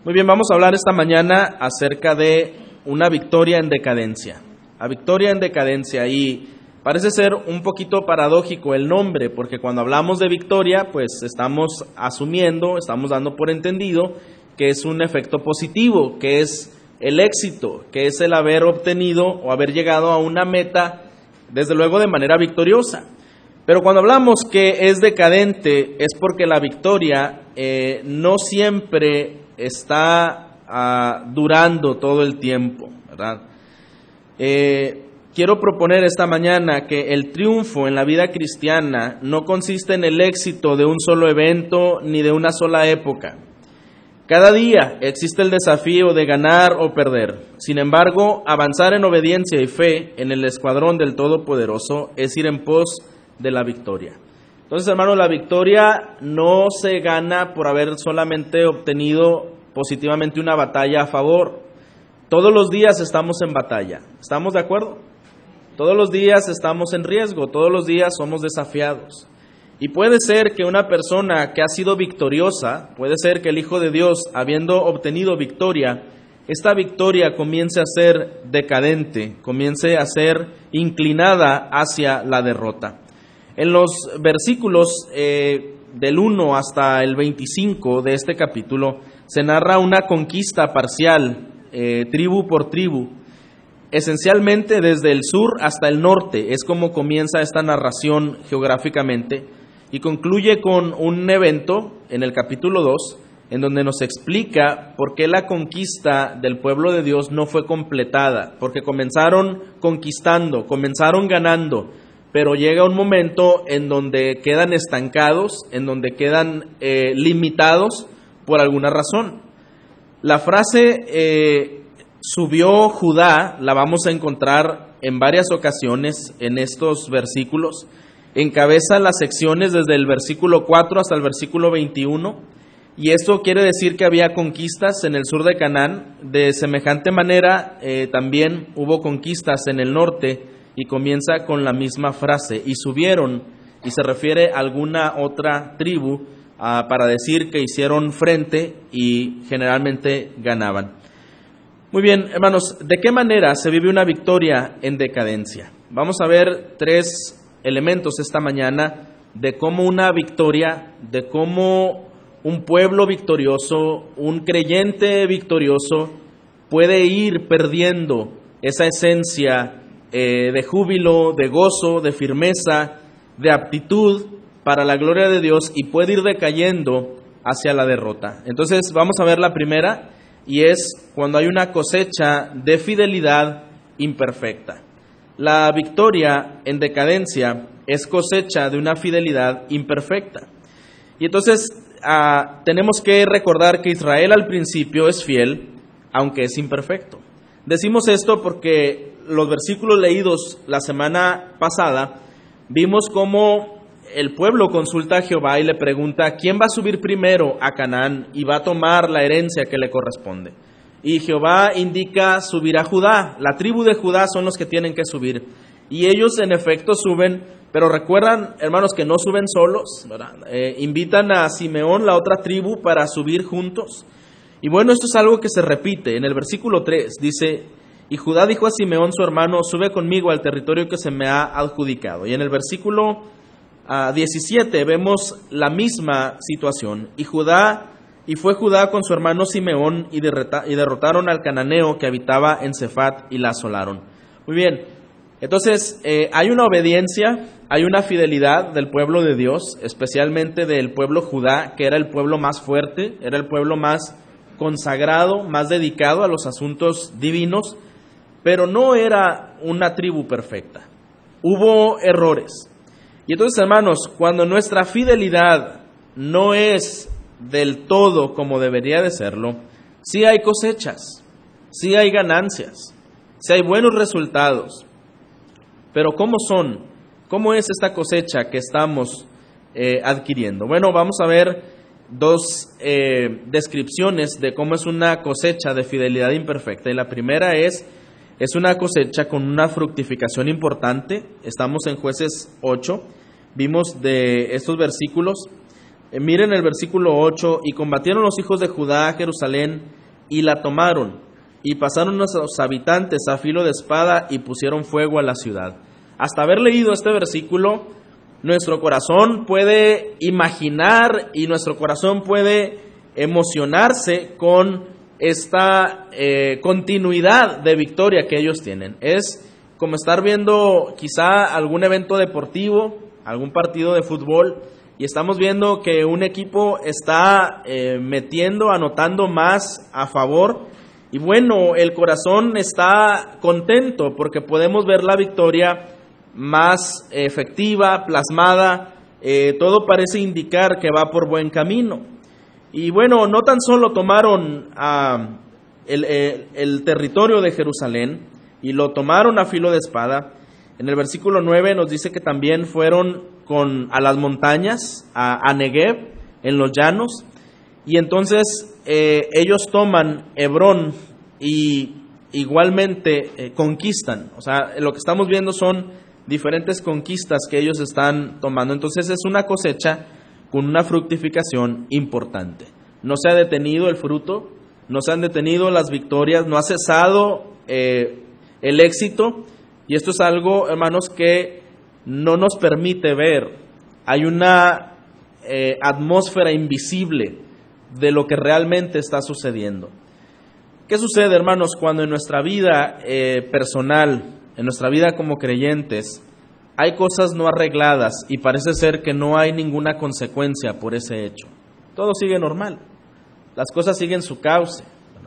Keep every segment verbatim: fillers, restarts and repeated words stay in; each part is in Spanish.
Muy bien, vamos a hablar esta mañana acerca de una victoria en decadencia. La victoria en decadencia, y parece ser un poquito paradójico el nombre, porque cuando hablamos de victoria, pues estamos asumiendo, estamos dando por entendido que es un efecto positivo, que es el éxito, que es el haber obtenido o haber llegado a una meta, desde luego de manera victoriosa. Pero cuando hablamos que es decadente, es porque la victoria eh, no siempre está uh, durando todo el tiempo, ¿verdad? Eh, quiero proponer esta mañana que el triunfo en la vida cristiana no consiste en el éxito de un solo evento ni de una sola época. Cada día existe el desafío de ganar o perder. Sin embargo, avanzar en obediencia y fe en el escuadrón del Todopoderoso es ir en pos de la victoria. Entonces, hermanos, la victoria no se gana por haber solamente obtenido positivamente una batalla a favor. Todos los días estamos en batalla. ¿Estamos de acuerdo? Todos los días estamos en riesgo, todos los días somos desafiados. Y puede ser que una persona que ha sido victoriosa, puede ser que el Hijo de Dios, habiendo obtenido victoria, esta victoria comience a ser decadente, comience a ser inclinada hacia la derrota. En los versículos eh, del uno hasta el veinticinco de este capítulo se narra una conquista parcial, eh, tribu por tribu, esencialmente desde el sur hasta el norte. Es como comienza esta narración geográficamente y concluye con un evento en el capítulo dos en donde nos explica por qué la conquista del pueblo de Dios no fue completada, porque comenzaron conquistando, comenzaron ganando, pero llega un momento en donde quedan estancados, en donde quedan eh, limitados por alguna razón. La frase eh, subió Judá la vamos a encontrar en varias ocasiones en estos versículos. Encabeza las secciones desde el versículo cuatro hasta el versículo veintiuno, y esto quiere decir que había conquistas en el sur de Canaán. De semejante manera eh, también hubo conquistas en el norte, y comienza con la misma frase, y subieron, y se refiere a alguna otra tribu uh, para decir que hicieron frente y generalmente ganaban. Muy bien, hermanos, ¿de qué manera se vive una victoria en decadencia? Vamos a ver tres elementos esta mañana de cómo una victoria, de cómo un pueblo victorioso, un creyente victorioso puede ir perdiendo esa esencia Eh, de júbilo, de gozo, de firmeza, de aptitud para la gloria de Dios, y puede ir decayendo hacia la derrota. Entonces vamos a ver la primera, y es cuando hay una cosecha de fidelidad imperfecta. La victoria en decadencia es cosecha de una fidelidad imperfecta. Y entonces ah, tenemos que recordar que Israel al principio es fiel, aunque es imperfecto. Decimos esto porque los versículos leídos la semana pasada, vimos cómo el pueblo consulta a Jehová y le pregunta, ¿quién va a subir primero a Canaán y va a tomar la herencia que le corresponde? Y Jehová indica subir a Judá. La tribu de Judá son los que tienen que subir. Y ellos en efecto suben, pero recuerdan, hermanos, que no suben solos, ¿verdad? Eh, invitan a Simeón, la otra tribu, para subir juntos. Y bueno, esto es algo que se repite. En el versículo tres dice, y Judá dijo a Simeón su hermano, sube conmigo al territorio que se me ha adjudicado. Y en el versículo uh, diecisiete vemos la misma situación. Y Judá, y fue Judá con su hermano Simeón y, derrota, y derrotaron al cananeo que habitaba en Cefat y la asolaron. Muy bien, entonces eh, hay una obediencia, hay una fidelidad del pueblo de Dios, especialmente del pueblo Judá, que era el pueblo más fuerte, era el pueblo más consagrado, más dedicado a los asuntos divinos, pero no era una tribu perfecta. Hubo errores. Y entonces, hermanos, cuando nuestra fidelidad no es del todo como debería de serlo, sí hay cosechas, sí hay ganancias, sí hay buenos resultados. Pero ¿cómo son? ¿Cómo es esta cosecha que estamos eh, adquiriendo? Bueno, vamos a ver dos eh, descripciones de cómo es una cosecha de fidelidad imperfecta. Y la primera es Es una cosecha con una fructificación importante. Estamos en Jueces ocho. Vimos de estos versículos. Eh, miren el versículo ocho. Y combatieron los hijos de Judá a Jerusalén y la tomaron, y pasaron a sus habitantes a filo de espada y pusieron fuego a la ciudad. Hasta haber leído este versículo, nuestro corazón puede imaginar y nuestro corazón puede emocionarse con esta eh, continuidad de victoria que ellos tienen. Es como estar viendo quizá algún evento deportivo, algún partido de fútbol, y estamos viendo que un equipo está eh, metiendo, anotando más a favor, y bueno, el corazón está contento porque podemos ver la victoria más efectiva, plasmada, eh, todo parece indicar que va por buen camino. Y bueno, no tan solo tomaron uh, el, el, el territorio de Jerusalén y lo tomaron a filo de espada. En el versículo nueve nos dice que también fueron con, a las montañas, a, a Negev, en los llanos, y entonces eh, ellos toman Hebrón y igualmente eh, conquistan. O sea, lo que estamos viendo son diferentes conquistas que ellos están tomando. Entonces es una cosecha con una fructificación importante. No se ha detenido el fruto, no se han detenido las victorias, no ha cesado eh, el éxito, y esto es algo, hermanos, que no nos permite ver. Hay una eh, atmósfera invisible de lo que realmente está sucediendo. ¿Qué sucede, hermanos, cuando en nuestra vida eh, personal, en nuestra vida como creyentes, hay cosas no arregladas y parece ser que no hay ninguna consecuencia por ese hecho? Todo sigue normal, las cosas siguen su cauce,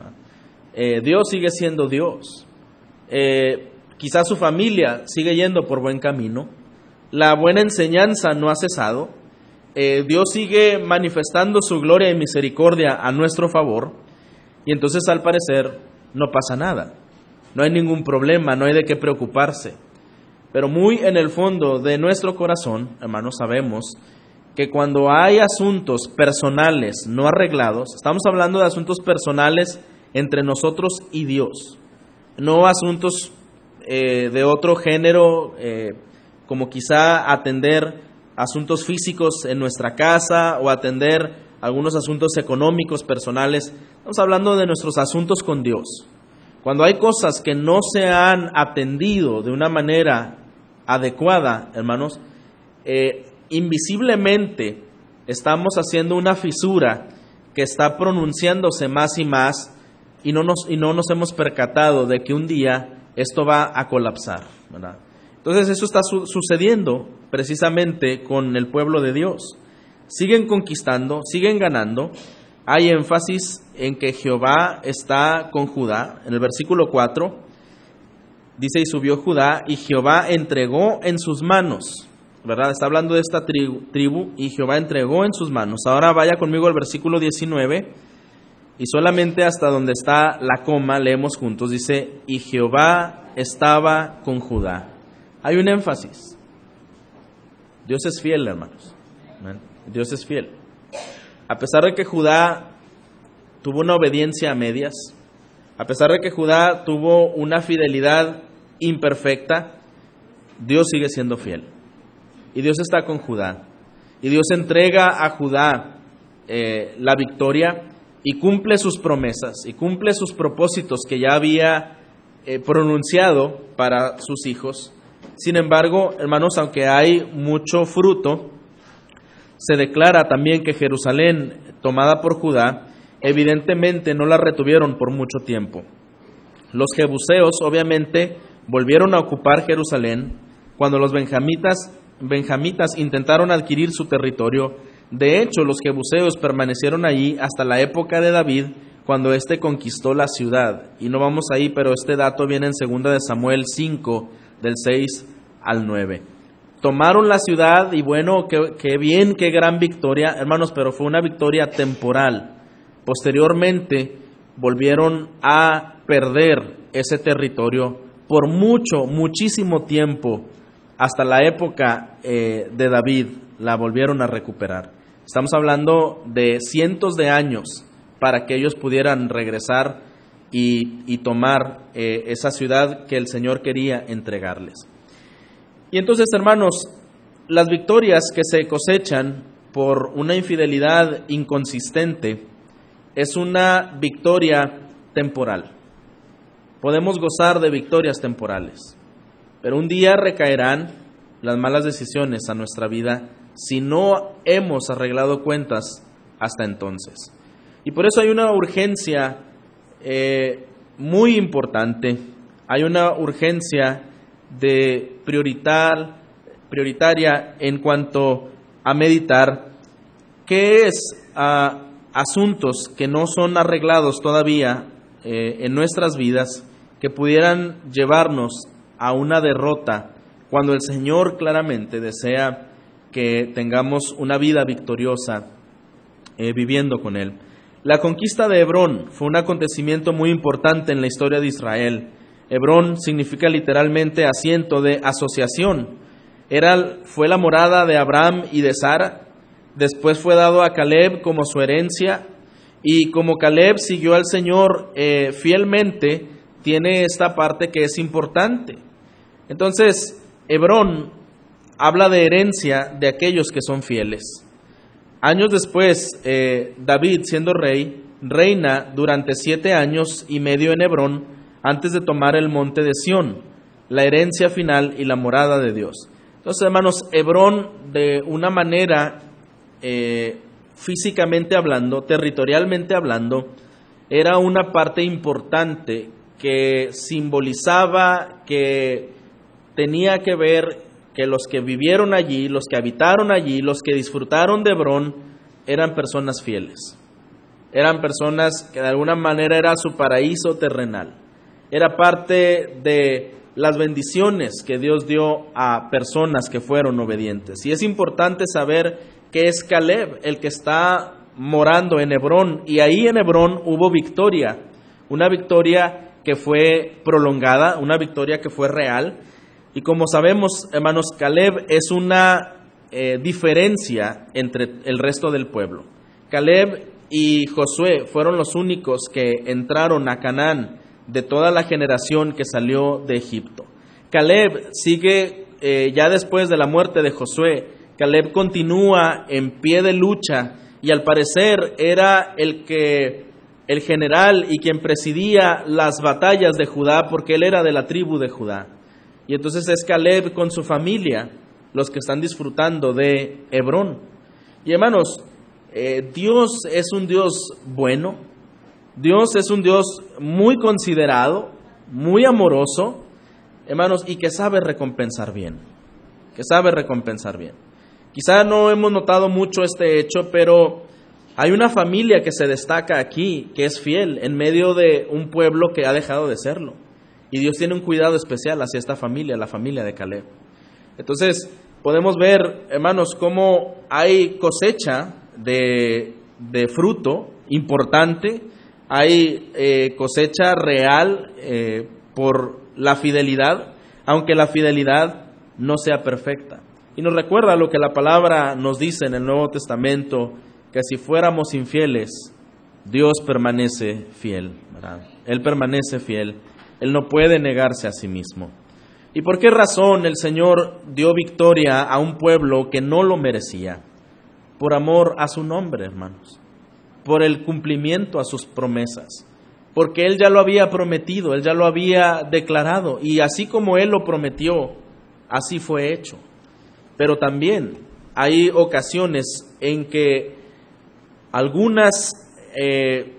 eh, Dios sigue siendo Dios, eh, quizás su familia sigue yendo por buen camino, la buena enseñanza no ha cesado, eh, Dios sigue manifestando su gloria y misericordia a nuestro favor, y entonces al parecer no pasa nada, no hay ningún problema, no hay de qué preocuparse. Pero muy en el fondo de nuestro corazón, hermanos, sabemos que cuando hay asuntos personales no arreglados, estamos hablando de asuntos personales entre nosotros y Dios, no asuntos eh, de otro género, eh, como quizá atender asuntos físicos en nuestra casa o atender algunos asuntos económicos personales. Estamos hablando de nuestros asuntos con Dios. Cuando hay cosas que no se han atendido de una manera adecuada, hermanos, eh, invisiblemente estamos haciendo una fisura que está pronunciándose más y más y no nos, y no nos hemos percatado de que un día esto va a colapsar, ¿verdad? Entonces eso está su- sucediendo precisamente con el pueblo de Dios. Siguen conquistando, siguen ganando. Hay énfasis en que Jehová está con Judá. En el versículo cuatro dice: y subió Judá y Jehová entregó en sus manos, ¿verdad? Está hablando de esta tribu, tribu y Jehová entregó en sus manos. Ahora vaya conmigo al versículo diecinueve y solamente hasta donde está la coma leemos juntos. Dice: y Jehová estaba con Judá. Hay un énfasis. Dios es fiel, hermanos. ¿Amén? Dios es fiel. A pesar de que Judá tuvo una obediencia a medias, a pesar de que Judá tuvo una fidelidad imperfecta, Dios sigue siendo fiel. Y Dios está con Judá. Y Dios entrega a Judá eh, la victoria y cumple sus promesas y cumple sus propósitos que ya había eh, pronunciado para sus hijos. Sin embargo, hermanos, aunque hay mucho fruto, se declara también que Jerusalén, tomada por Judá, evidentemente no la retuvieron por mucho tiempo. Los jebuseos, obviamente, volvieron a ocupar Jerusalén cuando los benjamitas, benjamitas intentaron adquirir su territorio. De hecho, los jebuseos permanecieron allí hasta la época de David, cuando éste conquistó la ciudad. Y no vamos ahí, pero este dato viene en segunda de Samuel cinco, del seis al nueve. Tomaron la ciudad y bueno, qué, qué bien, qué gran victoria, hermanos, pero fue una victoria temporal. Posteriormente volvieron a perder ese territorio por mucho, muchísimo tiempo, hasta la época eh, de David la volvieron a recuperar. Estamos hablando de cientos de años para que ellos pudieran regresar y, y tomar eh, esa ciudad que el Señor quería entregarles. Y entonces, hermanos, las victorias que se cosechan por una infidelidad inconsistente es una victoria temporal. Podemos gozar de victorias temporales, pero un día recaerán las malas decisiones a nuestra vida si no hemos arreglado cuentas hasta entonces. Y por eso hay una urgencia eh, muy importante, hay una urgencia de prioritar, prioritaria en cuanto a meditar qué es uh, asuntos que no son arreglados todavía eh, en nuestras vidas, que pudieran llevarnos a una derrota cuando el Señor claramente desea que tengamos una vida victoriosa eh, viviendo con Él. La conquista de Hebrón fue un acontecimiento muy importante en la historia de Israel. Hebrón significa literalmente asiento de asociación. Era, fue la morada de Abraham y de Sara. Después fue dado a Caleb como su herencia, y como Caleb siguió al Señor eh, fielmente, tiene esta parte que es importante. Entonces, Hebrón habla de herencia de aquellos que son fieles. Años después, eh, David, siendo rey, reina durante siete años y medio en Hebrón antes de tomar el monte de Sión, la herencia final y la morada de Dios. Entonces, hermanos, Hebrón, de una manera eh, físicamente hablando, territorialmente hablando, era una parte importante que simbolizaba, que tenía que ver que los que vivieron allí, los que habitaron allí, los que disfrutaron de Hebrón, eran personas fieles. Eran personas que de alguna manera era su paraíso terrenal. Era parte de las bendiciones que Dios dio a personas que fueron obedientes. Y es importante saber que es Caleb el que está morando en Hebrón, y ahí en Hebrón hubo victoria, una victoria que fue prolongada, una victoria que fue real. Y como sabemos, hermanos, Caleb es una eh, diferencia entre el resto del pueblo. Caleb y Josué fueron los únicos que entraron a Canaán de toda la generación que salió de Egipto. Caleb sigue, eh, ya después de la muerte de Josué, Caleb continúa en pie de lucha, y al parecer era el que el general y quien presidía las batallas de Judá, porque él era de la tribu de Judá. Y entonces es Caleb con su familia los que están disfrutando de Hebrón. Y hermanos, eh, Dios es un Dios bueno, Dios es un Dios muy considerado, muy amoroso, hermanos, y que sabe recompensar bien, que sabe recompensar bien. Quizá no hemos notado mucho este hecho, pero hay una familia que se destaca aquí, que es fiel en medio de un pueblo que ha dejado de serlo. Y Dios tiene un cuidado especial hacia esta familia, la familia de Caleb. Entonces, podemos ver, hermanos, cómo hay cosecha de, de fruto importante, hay eh, cosecha real eh, por la fidelidad, aunque la fidelidad no sea perfecta. Y nos recuerda lo que la palabra nos dice en el Nuevo Testamento, que si fuéramos infieles, Dios permanece fiel, ¿verdad? Él permanece fiel. Él no puede negarse a sí mismo. ¿Y por qué razón el Señor dio victoria a un pueblo que no lo merecía? Por amor a su nombre, hermanos. Por el cumplimiento a sus promesas. Porque Él ya lo había prometido, Él ya lo había declarado. Y así como Él lo prometió, así fue hecho. Pero también hay ocasiones en que algunas eh,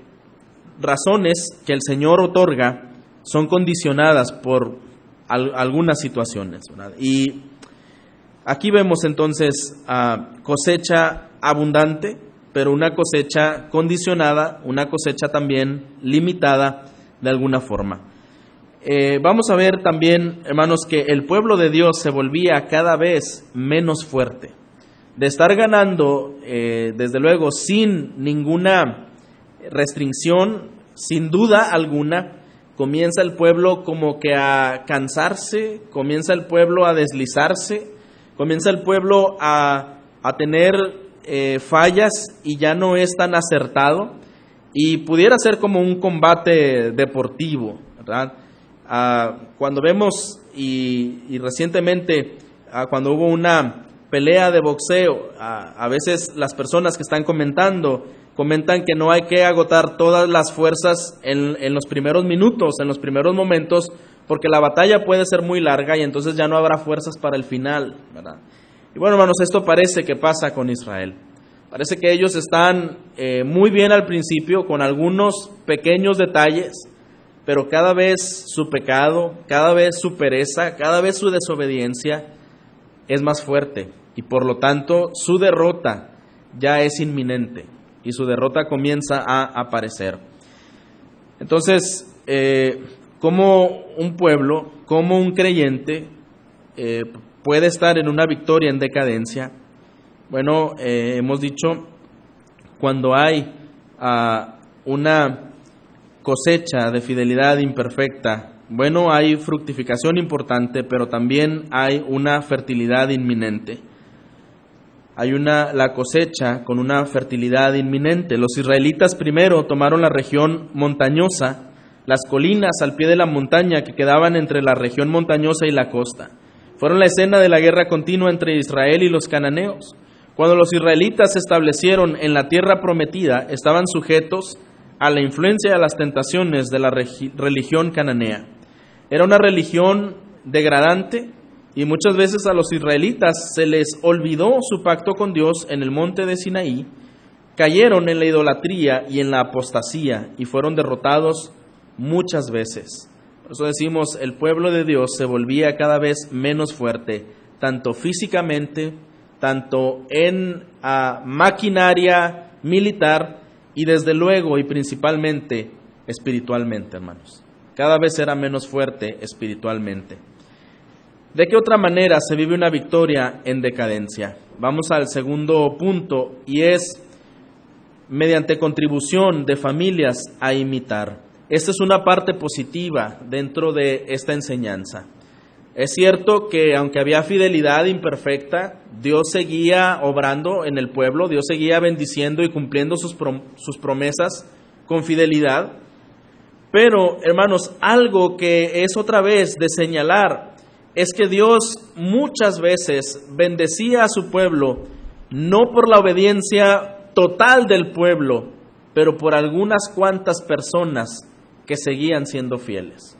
razones que el Señor otorga son condicionadas por al, algunas situaciones, ¿verdad? Y aquí vemos entonces uh, cosecha abundante, pero una cosecha condicionada, una cosecha también limitada de alguna forma. Eh, vamos a ver también, hermanos, que el pueblo de Dios se volvía cada vez menos fuerte. De estar ganando, eh, desde luego, sin ninguna restricción, sin duda alguna, comienza el pueblo como que a cansarse, comienza el pueblo a deslizarse, comienza el pueblo a, a tener eh, fallas y ya no es tan acertado, y pudiera ser como un combate deportivo, ¿verdad? Ah, cuando vemos y, y recientemente ah, cuando hubo una pelea de boxeo, ah, a veces las personas que están comentando comentan que no hay que agotar todas las fuerzas en, en los primeros minutos, en los primeros momentos, porque la batalla puede ser muy larga y entonces ya no habrá fuerzas para el final, ¿verdad? Y bueno, hermanos, esto parece que pasa con Israel. Parece que ellos están eh, muy bien al principio, con algunos pequeños detalles, pero cada vez su pecado, cada vez su pereza, cada vez su desobediencia es más fuerte. Y por lo tanto, su derrota ya es inminente y su derrota comienza a aparecer. Entonces, eh, ¿cómo un pueblo, cómo un creyente eh, puede estar en una victoria en decadencia? Bueno, eh, hemos dicho, cuando hay uh, una cosecha de fidelidad imperfecta, bueno, hay fructificación importante, pero también hay una fertilidad inminente. Hay una, la cosecha con una fertilidad inminente. Los israelitas primero tomaron la región montañosa, las colinas al pie de la montaña que quedaban entre la región montañosa y la costa. Fueron la escena de la guerra continua entre Israel y los cananeos. Cuando los israelitas se establecieron en la tierra prometida, estaban sujetos a la influencia y a las tentaciones de la religión cananea. Era una religión degradante y muchas veces a los israelitas se les olvidó su pacto con Dios en el monte de Sinaí, cayeron en la idolatría y en la apostasía y fueron derrotados muchas veces. Por eso decimos, el pueblo de Dios se volvía cada vez menos fuerte, tanto físicamente, tanto en uh, maquinaria militar y desde luego y principalmente espiritualmente, hermanos. Cada vez era menos fuerte espiritualmente. ¿De qué otra manera se vive una victoria en decadencia? Vamos al segundo punto y es mediante contribución de familias a imitar. Esta es una parte positiva dentro de esta enseñanza. Es cierto que aunque había fidelidad imperfecta, Dios seguía obrando en el pueblo, Dios seguía bendiciendo y cumpliendo sus, prom- sus promesas con fidelidad. Pero, hermanos, algo que es otra vez de señalar es que Dios muchas veces bendecía a su pueblo, no por la obediencia total del pueblo, pero por algunas cuantas personas que seguían siendo fieles.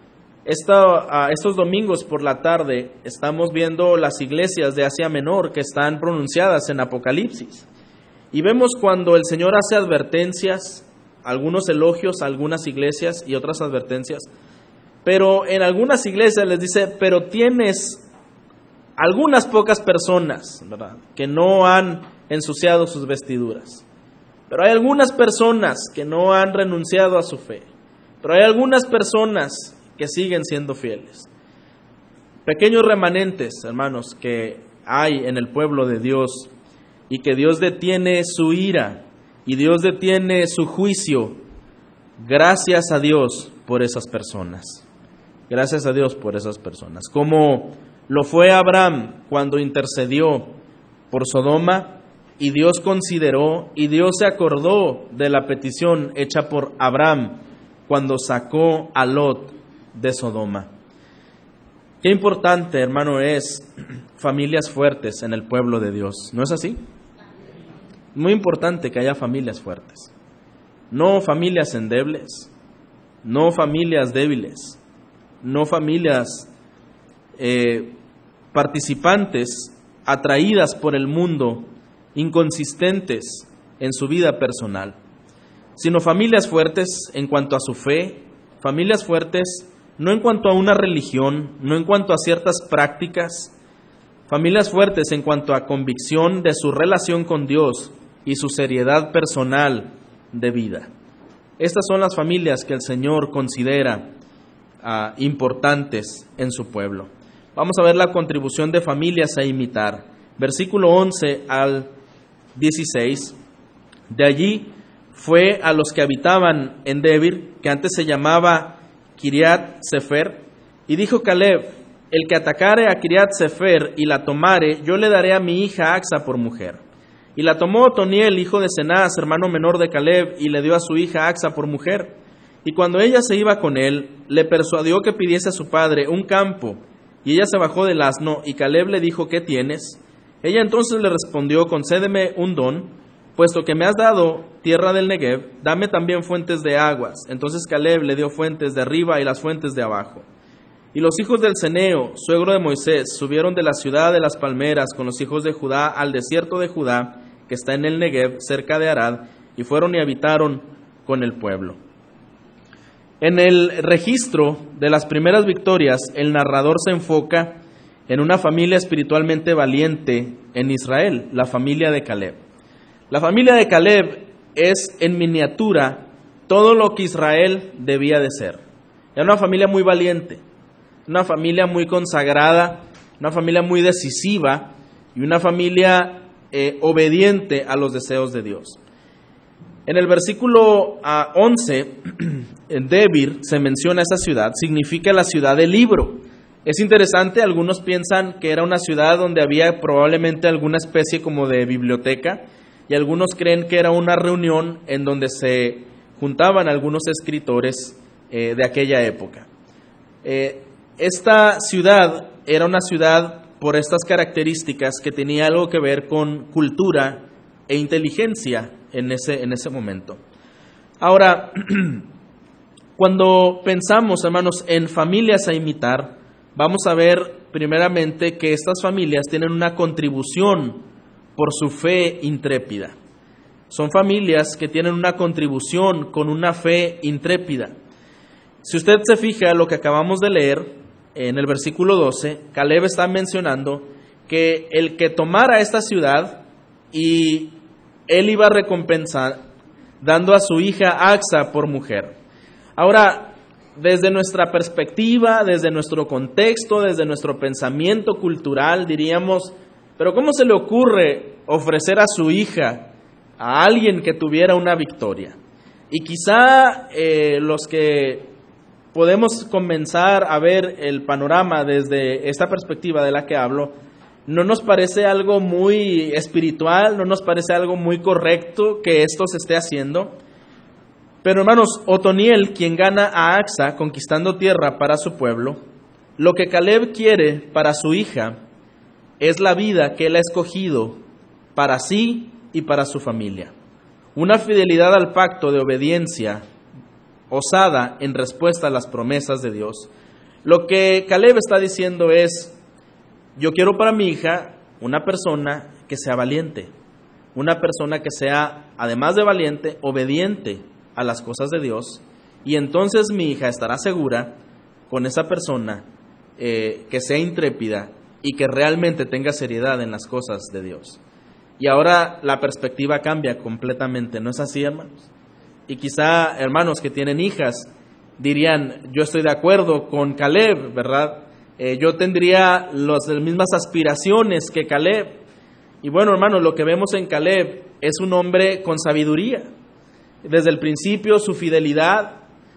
Esta, uh, estos domingos por la tarde estamos viendo las iglesias de Asia Menor que están pronunciadas en Apocalipsis. Y vemos cuando el Señor hace advertencias, algunos elogios a algunas iglesias y otras advertencias. Pero en algunas iglesias les dice, pero tienes algunas pocas personas, ¿verdad?, que no han ensuciado sus vestiduras. Pero hay algunas personas que no han renunciado a su fe. Pero hay algunas personas que siguen siendo fieles. Pequeños remanentes, hermanos, que hay en el pueblo de Dios y que Dios detiene su ira y Dios detiene su juicio. Gracias a Dios por esas personas. Gracias a Dios por esas personas. Como lo fue Abraham cuando intercedió por Sodoma y Dios consideró y Dios se acordó de la petición hecha por Abraham cuando sacó a Lot de Sodoma. Qué importante, hermano, es familias fuertes en el pueblo de Dios. ¿No es así? Muy importante que haya familias fuertes. No familias endebles, no familias débiles, no familias eh, participantes atraídas por el mundo, inconsistentes en su vida personal, sino familias fuertes en cuanto a su fe, familias fuertes no en cuanto a una religión, no en cuanto a ciertas prácticas, familias fuertes en cuanto a convicción de su relación con Dios y su seriedad personal de vida. Estas son las familias que el Señor considera uh, importantes en su pueblo. Vamos a ver la contribución de familias a imitar. Versículo once al dieciséis. De allí fue a los que habitaban en Debir, que antes se llamaba Kiriat Sefer, y dijo Caleb: el que atacare a Kiriat Sefer y la tomare, yo le daré a mi hija Axa por mujer. Y la tomó Otoniel, hijo de Cenaz, hermano menor de Caleb, y le dio a su hija Axa por mujer. Y cuando ella se iba con él, le persuadió que pidiese a su padre un campo. Y ella se bajó del asno, y Caleb le dijo: ¿qué tienes? Ella entonces le respondió: concédeme un don. puesto que me has dado tierra del Negev, dame también fuentes de aguas. Entonces Caleb le dio fuentes de arriba y las fuentes de abajo. Y los hijos del Ceneo, suegro de Moisés, subieron de la ciudad de las palmeras con los hijos de Judá al desierto de Judá, que está en el Negev, cerca de Arad, y fueron y habitaron con el pueblo. En el registro de las primeras victorias, el narrador se enfoca en una familia espiritualmente valiente en Israel, la familia de Caleb. La familia de Caleb es en miniatura todo lo que Israel debía de ser. Era una familia muy valiente, una familia muy consagrada, una familia muy decisiva y una familia eh, obediente a los deseos de Dios. En el versículo uh, once, en Debir se menciona esa ciudad, significa la ciudad del libro. Es interesante, algunos piensan que era una ciudad donde había probablemente alguna especie como de biblioteca, y algunos creen que era una reunión en donde se juntaban algunos escritores eh, de aquella época. Eh, esta ciudad era una ciudad por estas características que tenía algo que ver con cultura e inteligencia en ese, en ese momento. Ahora, cuando pensamos, hermanos, en familias a imitar, vamos a ver primeramente que estas familias tienen una contribución por su fe intrépida. Son familias que tienen una contribución con una fe intrépida. Si usted se fija lo que acabamos de leer en el versículo doce, Caleb está mencionando que el que tomara esta ciudad y él iba a recompensar dando a su hija Axa por mujer. Ahora, desde nuestra perspectiva, desde nuestro contexto, desde nuestro pensamiento cultural, diríamos, pero ¿cómo se le ocurre ofrecer a su hija a alguien que tuviera una victoria? Y quizá eh, los que podemos comenzar a ver el panorama desde esta perspectiva de la que hablo, no nos parece algo muy espiritual, no nos parece algo muy correcto que esto se esté haciendo. Pero hermanos, Otoniel, quien gana a Axa conquistando tierra para su pueblo, lo que Caleb quiere para su hija es la vida que él ha escogido para sí y para su familia. Una fidelidad al pacto de obediencia osada en respuesta a las promesas de Dios. Lo que Caleb está diciendo es, yo quiero para mi hija una persona que sea valiente, una persona que sea, además de valiente, obediente a las cosas de Dios, y entonces mi hija estará segura con esa persona eh, que sea intrépida y que realmente tenga seriedad en las cosas de Dios. Y ahora la perspectiva cambia completamente, ¿no es así, hermanos? Y quizá hermanos que tienen hijas dirían, yo estoy de acuerdo con Caleb, ¿verdad? Eh, yo tendría los, las mismas aspiraciones que Caleb. Y bueno, hermanos, lo que vemos en Caleb es un hombre con sabiduría. Desde el principio, su fidelidad,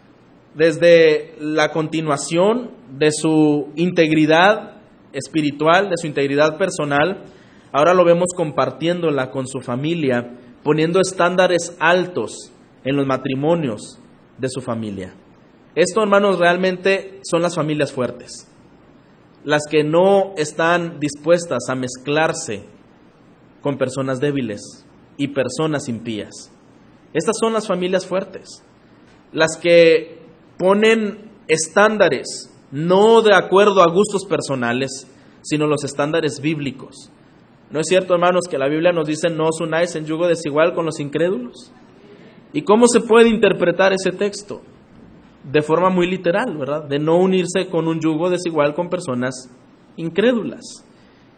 desde la continuación de su integridad espiritual, de su integridad personal, ahora lo vemos compartiéndola con su familia, poniendo estándares altos en los matrimonios de su familia. Esto, hermanos, realmente son las familias fuertes, las que no están dispuestas a mezclarse con personas débiles y personas impías. Estas son las familias fuertes, las que ponen estándares, no de acuerdo a gustos personales, sino los estándares bíblicos. ¿No es cierto, hermanos, que la Biblia nos dice, no os unáis en yugo desigual con los incrédulos? ¿Y cómo se puede interpretar ese texto? De forma muy literal, ¿verdad? De no unirse con un yugo desigual con personas incrédulas.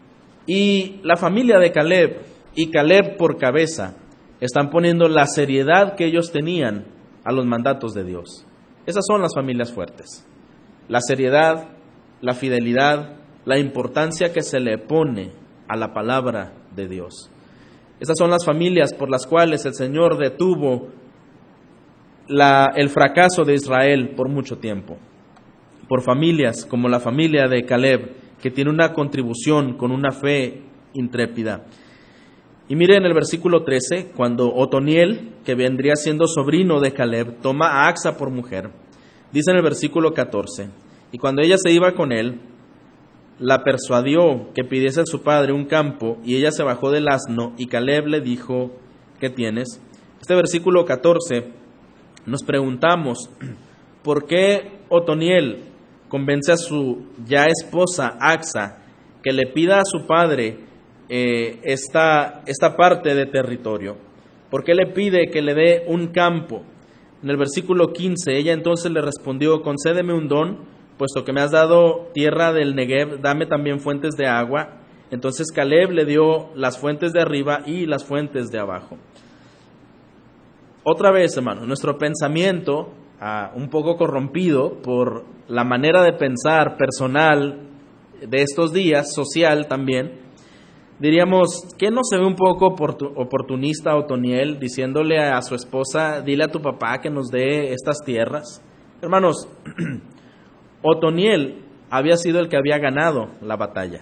Y la familia de Caleb, y Caleb por cabeza, están poniendo la seriedad que ellos tenían a los mandatos de Dios. Esas son las familias fuertes. La seriedad, la fidelidad, la importancia que se le pone a la palabra de Dios. Esas son las familias por las cuales el Señor detuvo la, el fracaso de Israel por mucho tiempo. Por familias como la familia de Caleb, que tiene una contribución con una fe intrépida. Y miren el versículo trece, cuando Otoniel, que vendría siendo sobrino de Caleb, toma a Axa por mujer, dice en el versículo catorce, y cuando ella se iba con él, la persuadió que pidiese a su padre un campo, y ella se bajó del asno, y Caleb le dijo, que tienes. Este versículo catorce, nos preguntamos, ¿por qué Otoniel convence a su ya esposa Axa que le pida a su padre eh, esta, esta parte de territorio? ¿Por qué le pide que le dé un campo? En el versículo quince, ella entonces le respondió, concédeme un don, puesto que me has dado tierra del Negev, dame también fuentes de agua. Entonces Caleb le dio las fuentes de arriba y las fuentes de abajo. Otra vez, hermano, nuestro pensamiento, uh, un poco corrompido por la manera de pensar personal de estos días, social también, diríamos, ¿qué no se ve un poco oportunista Otoniel diciéndole a su esposa, dile a tu papá que nos dé estas tierras? Hermanos, Otoniel había sido el que había ganado la batalla.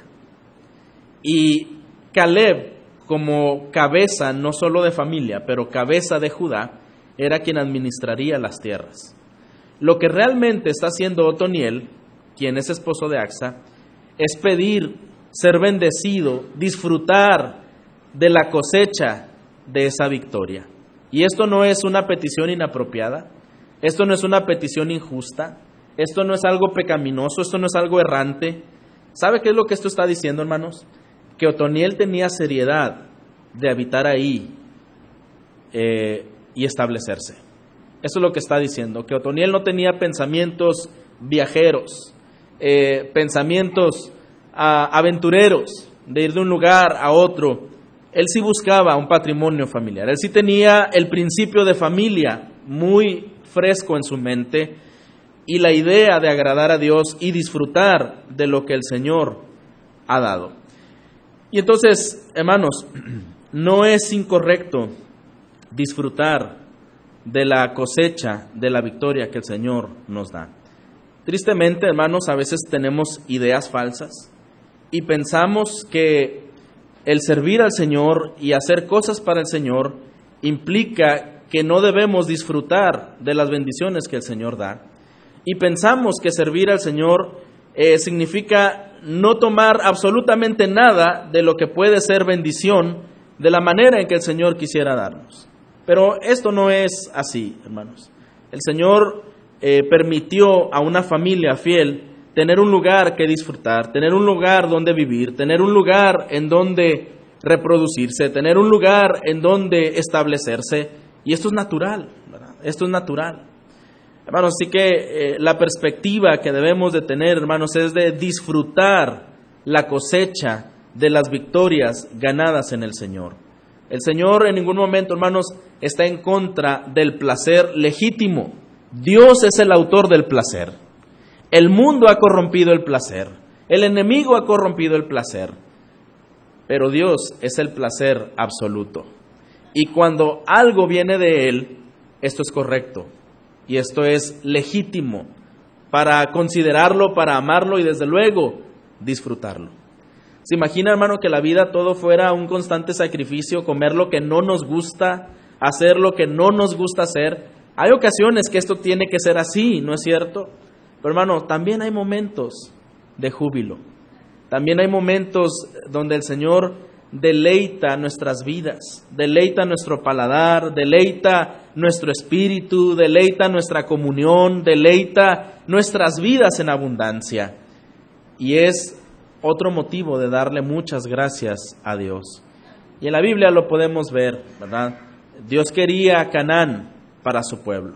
Y Caleb, como cabeza no solo de familia, pero cabeza de Judá, era quien administraría las tierras. Lo que realmente está haciendo Otoniel, quien es esposo de Axa, es pedir ser bendecido, disfrutar de la cosecha de esa victoria. Y esto no es una petición inapropiada, esto no es una petición injusta, esto no es algo pecaminoso, esto no es algo errante. ¿Sabe qué es lo que esto está diciendo, hermanos? Que Otoniel tenía seriedad de habitar ahí eh, y establecerse. Eso es lo que está diciendo, que Otoniel no tenía pensamientos viajeros, eh, pensamientos uh, aventureros, de ir de un lugar a otro. Él sí buscaba un patrimonio familiar, él sí tenía el principio de familia muy fresco en su mente y la idea de agradar a Dios y disfrutar de lo que el Señor ha dado. Y entonces, hermanos, no es incorrecto disfrutar de la cosecha, de la victoria que el Señor nos da. Tristemente, hermanos, a veces tenemos ideas falsas y pensamos que el servir al Señor y hacer cosas para el Señor implica que no debemos disfrutar de las bendiciones que el Señor da. Y pensamos que servir al Señor eh, significa no tomar absolutamente nada de lo que puede ser bendición de la manera en que el Señor quisiera darnos. Pero esto no es así, hermanos. El Señor eh, permitió a una familia fiel tener un lugar que disfrutar, tener un lugar donde vivir, tener un lugar en donde reproducirse, tener un lugar en donde establecerse. Y esto es natural, ¿verdad? Esto es natural. Hermanos, así que eh, la perspectiva que debemos de tener, hermanos, es de disfrutar la cosecha de las victorias ganadas en el Señor. El Señor en ningún momento, hermanos, está en contra del placer legítimo. Dios es el autor del placer. El mundo ha corrompido el placer. El enemigo ha corrompido el placer. Pero Dios es el placer absoluto. Y cuando algo viene de Él, esto es correcto. Y esto es legítimo para considerarlo, para amarlo y desde luego disfrutarlo. ¿Se imagina, hermano, que la vida todo fuera un constante sacrificio, comer lo que no nos gusta, hacer lo que no nos gusta hacer? Hay ocasiones que esto tiene que ser así, ¿no es cierto? Pero, hermano, también hay momentos de júbilo. También hay momentos donde el Señor deleita nuestras vidas, deleita nuestro paladar, deleita nuestro espíritu, deleita nuestra comunión, deleita nuestras vidas en abundancia. Y es otro motivo de darle muchas gracias a Dios. Y en la Biblia lo podemos ver, ¿verdad? Dios quería a Canaán para su pueblo.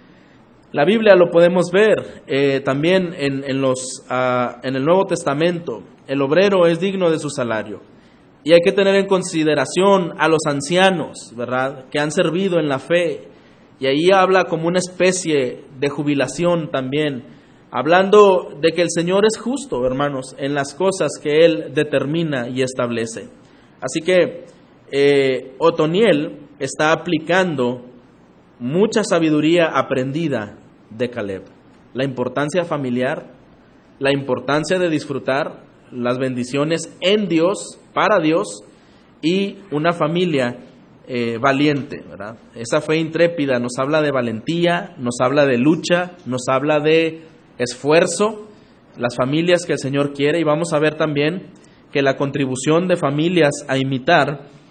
La Biblia lo podemos ver eh, también en, en, los, uh, en el Nuevo Testamento. El obrero es digno de su salario. Y hay que tener en consideración a los ancianos, ¿verdad?, que han servido en la fe. Y ahí habla como una especie de jubilación también, hablando de que el Señor es justo, hermanos, en las cosas que Él determina y establece. Así que eh, Otoniel está aplicando mucha sabiduría aprendida de Caleb. La importancia familiar, la importancia de disfrutar las bendiciones en Dios, para Dios, y una familia eh, valiente, ¿verdad? Esa fe intrépida nos habla de valentía, nos habla de lucha, nos habla de esfuerzo, las familias que el Señor quiere. Y vamos a ver también que la contribución de familias a imitar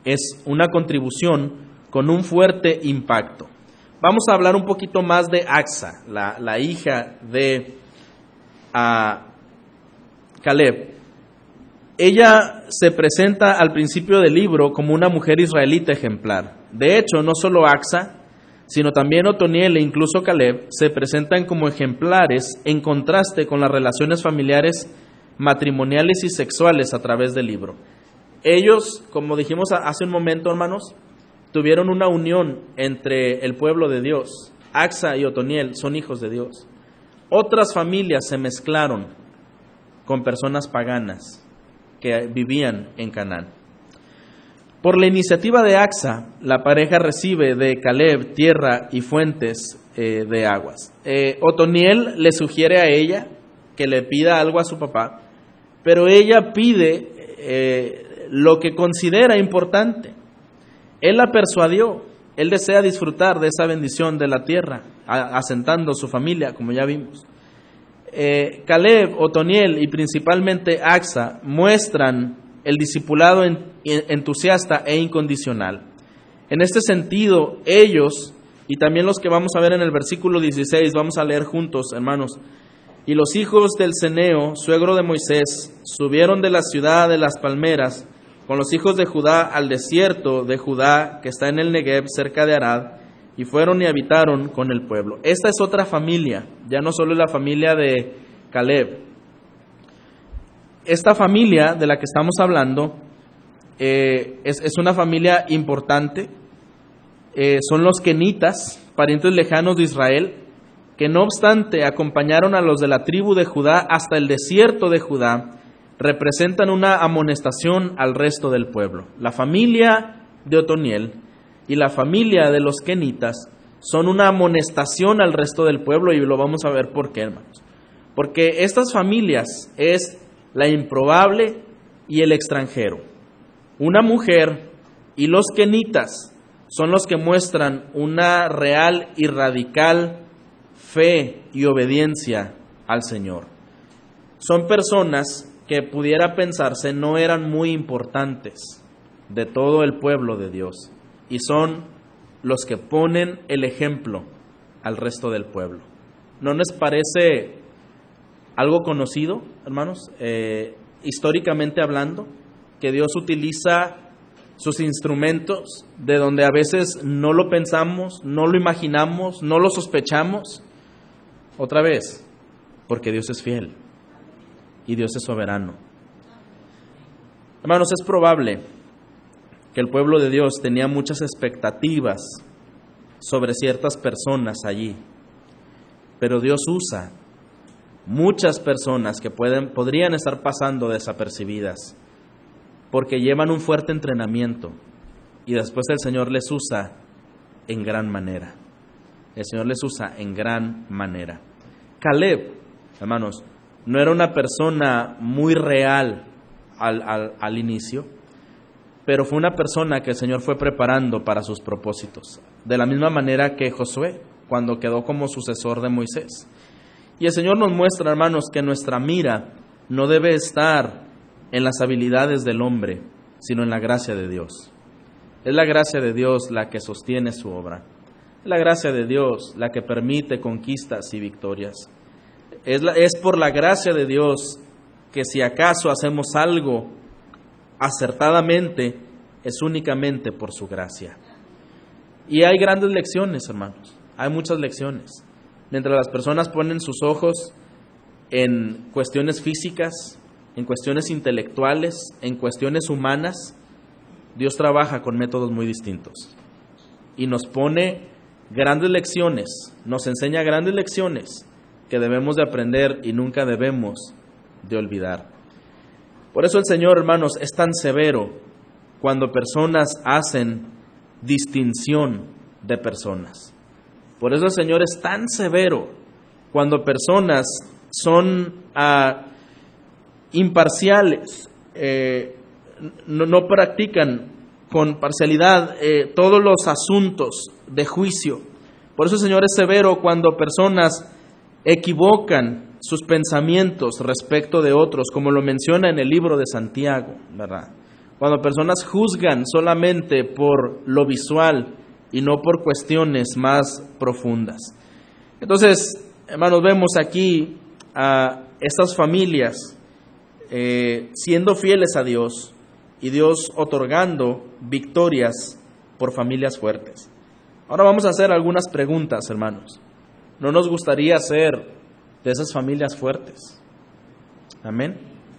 es una contribución con un fuerte impacto. Vamos a hablar un poquito más de Acsa, la, la hija de uh, Caleb. Ella se presenta al principio del libro como una mujer israelita ejemplar. De hecho, no solo Acsa, sino también Otoniel e incluso Caleb se presentan como ejemplares en contraste con las relaciones familiares, matrimoniales y sexuales a través del libro. Ellos, como dijimos hace un momento, hermanos, tuvieron una unión entre el pueblo de Dios. Acsa y Otoniel son hijos de Dios. Otras familias se mezclaron con personas paganas que vivían en Canaán. Por la iniciativa de Acsa, la pareja recibe de Caleb tierra y fuentes eh, de aguas. Eh, Otoniel le sugiere a ella que le pida algo a su papá, pero ella pide eh, lo que considera importante. Él la persuadió, él desea disfrutar de esa bendición de la tierra, asentando su familia, como ya vimos. Eh, Caleb, Otoniel y principalmente Acsa muestran el discipulado en, en, entusiasta e incondicional. En este sentido, ellos, y también los que vamos a ver en el versículo dieciséis, vamos a leer juntos, hermanos. Y los hijos del Ceneo, suegro de Moisés, subieron de la ciudad de las palmeras con los hijos de Judá al desierto de Judá, que está en el Negev, cerca de Arad, y fueron y habitaron con el pueblo. Esta es otra familia, ya no solo es la familia de Caleb. Esta familia de la que estamos hablando eh, es, es una familia importante. Eh, son los kenitas, parientes lejanos de Israel, que no obstante acompañaron a los de la tribu de Judá hasta el desierto de Judá. Representan una amonestación al resto del pueblo. La familia de Otoniel y la familia de los kenitas son una amonestación al resto del pueblo, y lo vamos a ver por qué, hermanos. Porque estas familias es la improbable y el extranjero. Una mujer y los kenitas son los que muestran una real y radical fe y obediencia al Señor. Son personas que pudiera pensarse no eran muy importantes de todo el pueblo de Dios, y son los que ponen el ejemplo al resto del pueblo. ¿No les parece algo conocido, hermanos? Eh, históricamente hablando, que Dios utiliza sus instrumentos de donde a veces no lo pensamos, no lo imaginamos, no lo sospechamos. Otra vez, porque Dios es fiel y Dios es soberano. Hermanos, es probable que el pueblo de Dios tenía muchas expectativas sobre ciertas personas allí, pero Dios usa muchas personas que pueden, podrían estar pasando desapercibidas porque llevan un fuerte entrenamiento, y después el Señor les usa en gran manera. El Señor les usa en gran manera. Caleb, hermanos, no era una persona muy real al, al, al inicio, pero fue una persona que el Señor fue preparando para sus propósitos, de la misma manera que Josué, cuando quedó como sucesor de Moisés. Y el Señor nos muestra, hermanos, que nuestra mira no debe estar en las habilidades del hombre, sino en la gracia de Dios. Es la gracia de Dios la que sostiene su obra. Es la gracia de Dios la que permite conquistas y victorias. Es, la, es por la gracia de Dios que si acaso hacemos algo acertadamente, es únicamente por su gracia. Y hay grandes lecciones, hermanos. Hay muchas lecciones. Mientras las personas ponen sus ojos en cuestiones físicas, en cuestiones intelectuales, en cuestiones humanas, Dios trabaja con métodos muy distintos. Y nos pone grandes lecciones, nos enseña grandes lecciones que debemos de aprender y nunca debemos de olvidar. Por eso el Señor, hermanos, es tan severo cuando personas hacen distinción de personas. Por eso el Señor es tan severo cuando personas son uh, imparciales, eh, no, no practican con parcialidad eh, todos los asuntos de juicio. Por eso el Señor es severo cuando personas equivocan sus pensamientos respecto de otros, como lo menciona en el libro de Santiago, ¿verdad? Cuando personas juzgan solamente por lo visual y no por cuestiones más profundas. Entonces, hermanos, vemos aquí a estas familias eh, siendo fieles a Dios y Dios otorgando victorias por familias fuertes. Ahora vamos a hacer algunas preguntas, hermanos. ¿No nos gustaría ser de esas familias fuertes? Amén.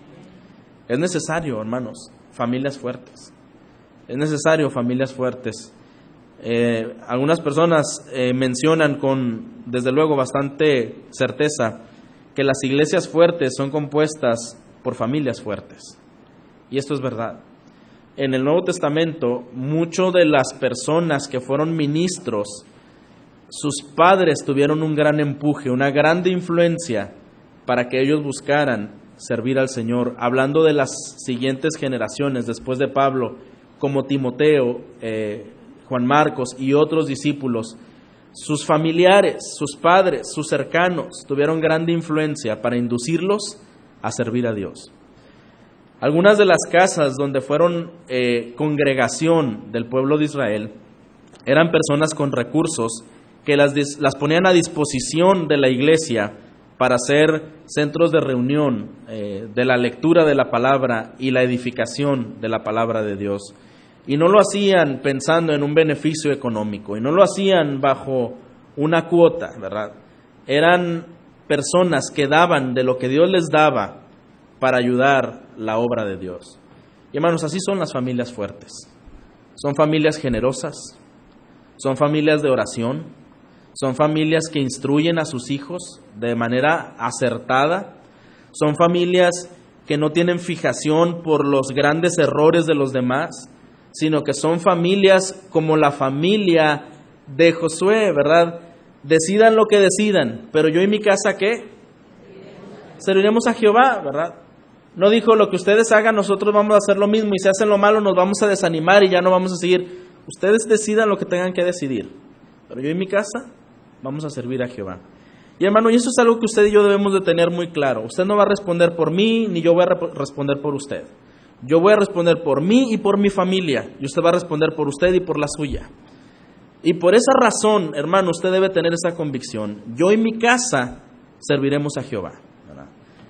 Es necesario, hermanos, familias fuertes. Es necesario familias fuertes. Eh, algunas personas eh, mencionan con, desde luego, bastante certeza que las iglesias fuertes son compuestas por familias fuertes. Y esto es verdad. En el Nuevo Testamento, muchas de las personas que fueron ministros, sus padres tuvieron un gran empuje, una grande influencia para que ellos buscaran servir al Señor. Hablando de las siguientes generaciones después de Pablo, como Timoteo, eh, Juan Marcos y otros discípulos, sus familiares, sus padres, sus cercanos tuvieron grande influencia para inducirlos a servir a Dios. Algunas de las casas donde fueron eh, congregación del pueblo de Israel eran personas con recursos que las, las ponían a disposición de la iglesia para ser centros de reunión eh, de la lectura de la palabra y la edificación de la palabra de Dios. Y no lo hacían pensando en un beneficio económico, y no lo hacían bajo una cuota, ¿verdad? Eran personas que daban de lo que Dios les daba para ayudar la obra de Dios. Y hermanos, así son las familias fuertes. Son familias generosas, son familias de oración, son familias que instruyen a sus hijos de manera acertada, son familias que no tienen fijación por los grandes errores de los demás, sino que son familias como la familia de Josué, ¿verdad? Decidan lo que decidan, pero yo y mi casa, ¿qué? Serviremos a Jehová, ¿verdad? No dijo, lo que ustedes hagan, nosotros vamos a hacer lo mismo, y si hacen lo malo nos vamos a desanimar y ya no vamos a seguir. Ustedes decidan lo que tengan que decidir, pero yo y mi casa vamos a servir a Jehová. Y hermano, y eso es algo que usted y yo debemos de tener muy claro. Usted no va a responder por mí, ni yo voy a rep- responder por usted. Yo voy a responder por mí y por mi familia, y usted va a responder por usted y por la suya. Y por esa razón, hermano, usted debe tener esa convicción. Yo y mi casa serviremos a Jehová, ¿verdad?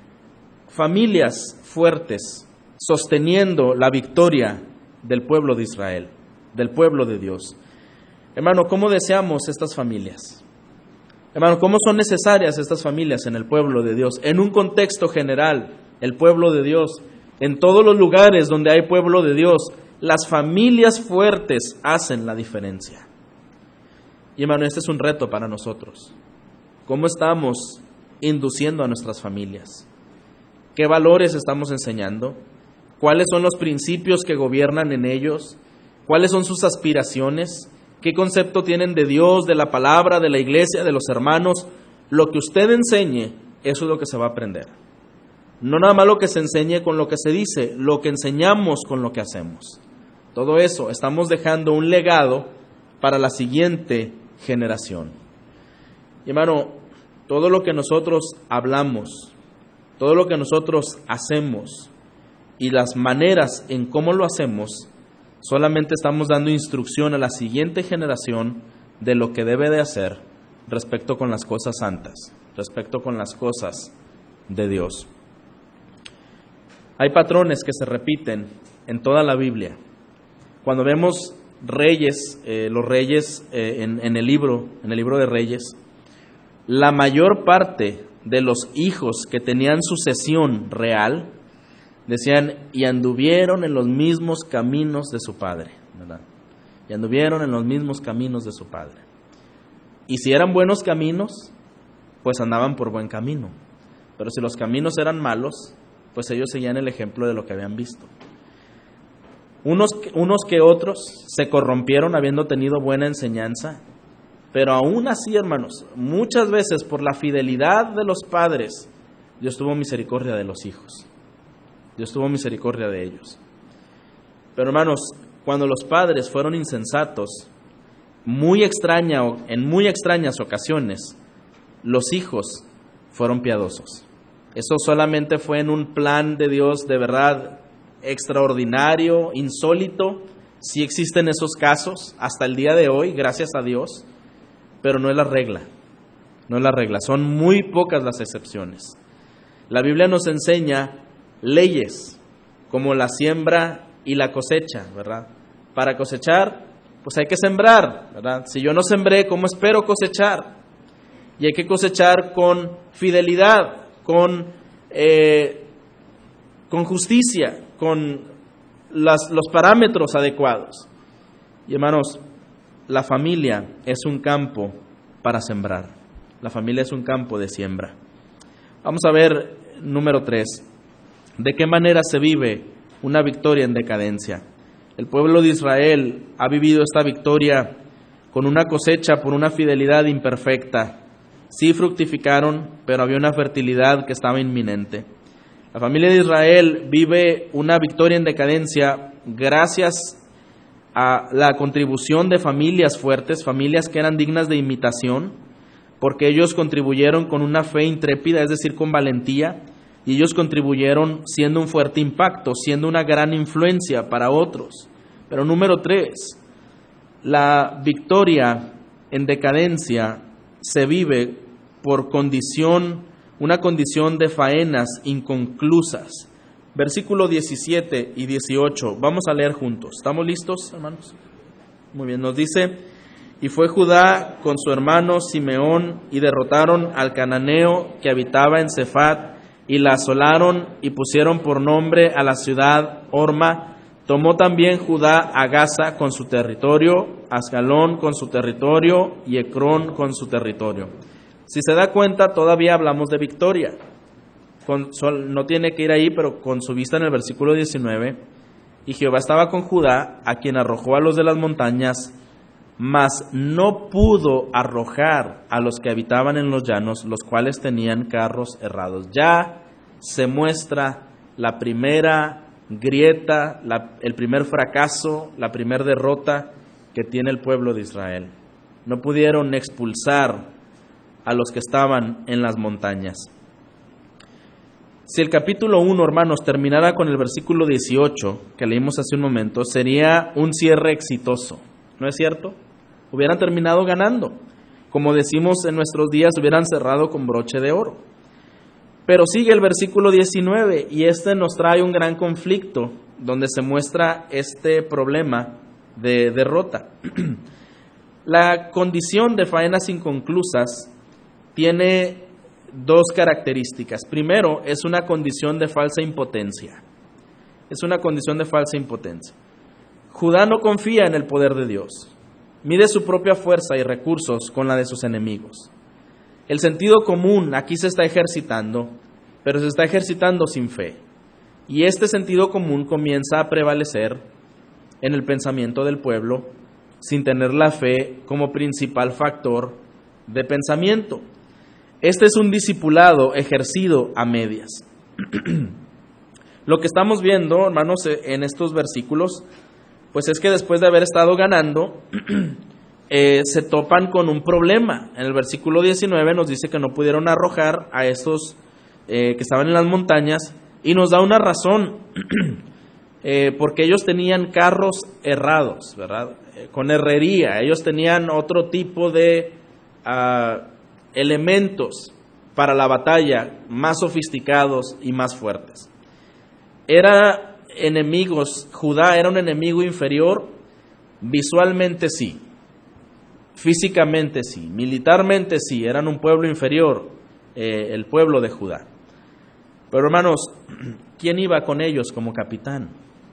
Familias fuertes, sosteniendo la victoria del pueblo de Israel, del pueblo de Dios. Hermano, ¿cómo deseamos estas familias? Hermano, ¿cómo son necesarias estas familias en el pueblo de Dios? En un contexto general, el pueblo de Dios, en todos los lugares donde hay pueblo de Dios, las familias fuertes hacen la diferencia. Y hermano, este es un reto para nosotros. ¿Cómo estamos induciendo a nuestras familias? ¿Qué valores estamos enseñando? ¿Cuáles son los principios que gobiernan en ellos? ¿Cuáles son sus aspiraciones? ¿Qué concepto tienen de Dios, de la palabra, de la iglesia, de los hermanos? Lo que usted enseñe, eso es lo que se va a aprender. No nada más lo que se enseñe con lo que se dice, lo que enseñamos con lo que hacemos. Todo eso, estamos dejando un legado para la siguiente generación. Y hermano, todo lo que nosotros hablamos, todo lo que nosotros hacemos y las maneras en cómo lo hacemos, solamente estamos dando instrucción a la siguiente generación de lo que debe de hacer respecto con las cosas santas, respecto con las cosas de Dios. Hay patrones que se repiten en toda la Biblia. Cuando vemos reyes, eh, los reyes eh, en, en el libro, en el libro de Reyes, la mayor parte de los hijos que tenían sucesión real decían, y anduvieron en los mismos caminos de su padre, ¿verdad? Y anduvieron en los mismos caminos de su padre. Y si eran buenos caminos, pues andaban por buen camino. Pero si los caminos eran malos, pues ellos seguían el ejemplo de lo que habían visto. Unos, unos que otros se corrompieron habiendo tenido buena enseñanza, pero aún así, hermanos, muchas veces por la fidelidad de los padres, Dios tuvo misericordia de los hijos. Dios tuvo misericordia de ellos. Pero hermanos, cuando los padres fueron insensatos, muy extraña, en muy extrañas ocasiones, los hijos fueron piadosos. Eso solamente fue en un plan de Dios de verdad extraordinario, insólito. Sí existen esos casos hasta el día de hoy, gracias a Dios, pero no es la regla, no es la regla, son muy pocas las excepciones. La Biblia nos enseña leyes como la siembra y la cosecha, ¿verdad? Para cosechar, pues hay que sembrar, ¿verdad? Si yo no sembré, ¿cómo espero cosechar? Y hay que cosechar con fidelidad, con, eh, con justicia, con las, los parámetros adecuados. Y hermanos, la familia es un campo para sembrar. La familia es un campo de siembra. Vamos a ver, número tres, ¿de qué manera se vive una victoria en decadencia? El pueblo de Israel ha vivido esta victoria con una cosecha por una fidelidad imperfecta. Sí fructificaron, pero había una fertilidad que estaba inminente. La familia de Israel vive una victoria en decadencia gracias a la contribución de familias fuertes, familias que eran dignas de imitación, porque ellos contribuyeron con una fe intrépida, es decir, con valentía, y ellos contribuyeron siendo un fuerte impacto, siendo una gran influencia para otros. Pero número tres, la victoria en decadencia se vive por condición, una condición de faenas inconclusas. Versículo diecisiete y dieciocho, vamos a leer juntos. ¿Estamos listos, hermanos? Muy bien, nos dice: y fue Judá con su hermano Simeón y derrotaron al cananeo que habitaba en Cefat y la asolaron y pusieron por nombre a la ciudad Horma. Tomó también Judá a Gaza con su territorio, Ascalón con su territorio y Ecrón con su territorio. Si se da cuenta, todavía hablamos de victoria. Con, no tiene que ir ahí, pero con su vista en el versículo diecinueve. Y Jehová estaba con Judá, a quien arrojó a los de las montañas, mas no pudo arrojar a los que habitaban en los llanos, los cuales tenían carros errados. Ya se muestra la primera grieta, la, el primer fracaso, la primera derrota que tiene el pueblo de Israel. No pudieron expulsar a los que estaban en las montañas. Si el capítulo uno, hermanos, terminara con el versículo dieciocho, que leímos hace un momento, sería un cierre exitoso, ¿no es cierto? Hubieran terminado ganando. Como decimos en nuestros días, hubieran cerrado con broche de oro. Pero sigue el versículo diecinueve y este nos trae un gran conflicto donde se muestra este problema de derrota. La condición de faenas inconclusas tiene dos características. Primero, es una condición de falsa impotencia. Es una condición de falsa impotencia. Judá no confía en el poder de Dios. Mide su propia fuerza y recursos con la de sus enemigos. El sentido común aquí se está ejercitando, pero se está ejercitando sin fe. Y este sentido común comienza a prevalecer en el pensamiento del pueblo, sin tener la fe como principal factor de pensamiento. Este es un discipulado ejercido a medias. Lo que estamos viendo, hermanos, en estos versículos, pues es que después de haber estado ganando, eh, se topan con un problema. En el versículo diecinueve nos dice que no pudieron arrojar a estos eh, que estaban en las montañas, y nos da una razón, eh, porque ellos tenían carros errados, ¿verdad? Eh, con herrería, ellos tenían otro tipo de uh, elementos para la batalla, más sofisticados y más fuertes. Era enemigos, Judá era un enemigo inferior, visualmente sí, físicamente sí, militarmente sí, eran un pueblo inferior, eh, el pueblo de Judá. Pero hermanos, ¿quién iba con ellos como capitán?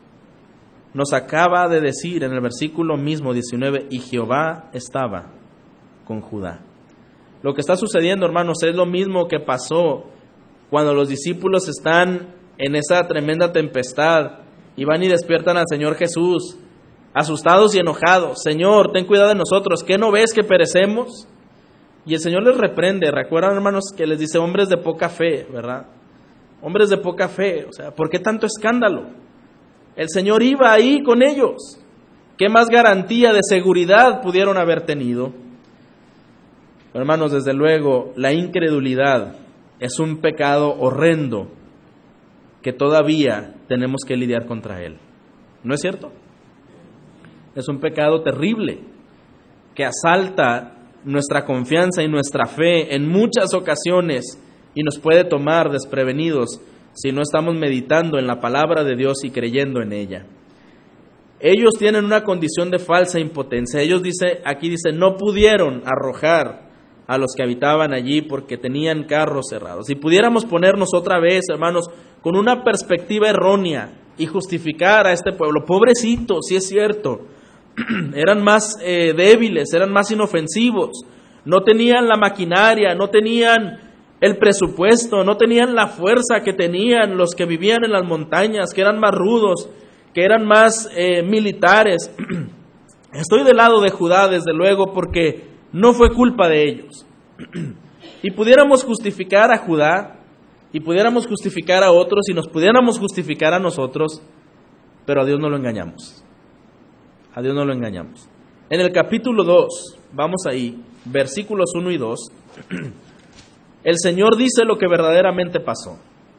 Nos acaba de decir en el versículo mismo diecinueve, y Jehová estaba con Judá. Lo que está sucediendo, hermanos, es lo mismo que pasó cuando los discípulos están en esa tremenda tempestad y van y despiertan al Señor Jesús, asustados y enojados. Señor, ten cuidado de nosotros, ¿qué no ves que perecemos? Y el Señor les reprende. Recuerdan, hermanos, que les dice hombres de poca fe, ¿verdad? Hombres de poca fe, o sea, ¿por qué tanto escándalo? El Señor iba ahí con ellos. ¿Qué más garantía de seguridad pudieron haber tenido? Hermanos, desde luego, la incredulidad es un pecado horrendo que todavía tenemos que lidiar contra él. ¿No es cierto? Es un pecado terrible que asalta nuestra confianza y nuestra fe en muchas ocasiones y nos puede tomar desprevenidos si no estamos meditando en la palabra de Dios y creyendo en ella. Ellos tienen una condición de falsa impotencia. Ellos dice, aquí dice, no pudieron arrojar a los que habitaban allí porque tenían carros cerrados. Si pudiéramos ponernos otra vez, hermanos, con una perspectiva errónea y justificar a este pueblo, pobrecito, sí es cierto, eran más eh, débiles, eran más inofensivos, no tenían la maquinaria, no tenían el presupuesto, no tenían la fuerza que tenían los que vivían en las montañas, que eran más rudos, que eran más eh, militares. Estoy del lado de Judá, desde luego, porque no fue culpa de ellos. Y pudiéramos justificar a Judá, y pudiéramos justificar a otros, y nos pudiéramos justificar a nosotros, pero a Dios no lo engañamos. A Dios no lo engañamos. En el capítulo dos, vamos ahí, versículos uno y dos, el Señor dice lo que verdaderamente pasó.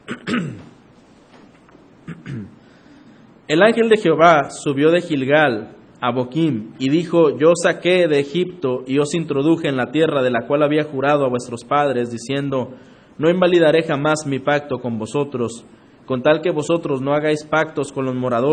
El ángel de Jehová subió de Gilgal a Boquim y dijo, yo os saqué de Egipto y os introduje en la tierra de la cual había jurado a vuestros padres, diciendo, no invalidaré jamás mi pacto con vosotros, con tal que vosotros no hagáis pactos con los moradores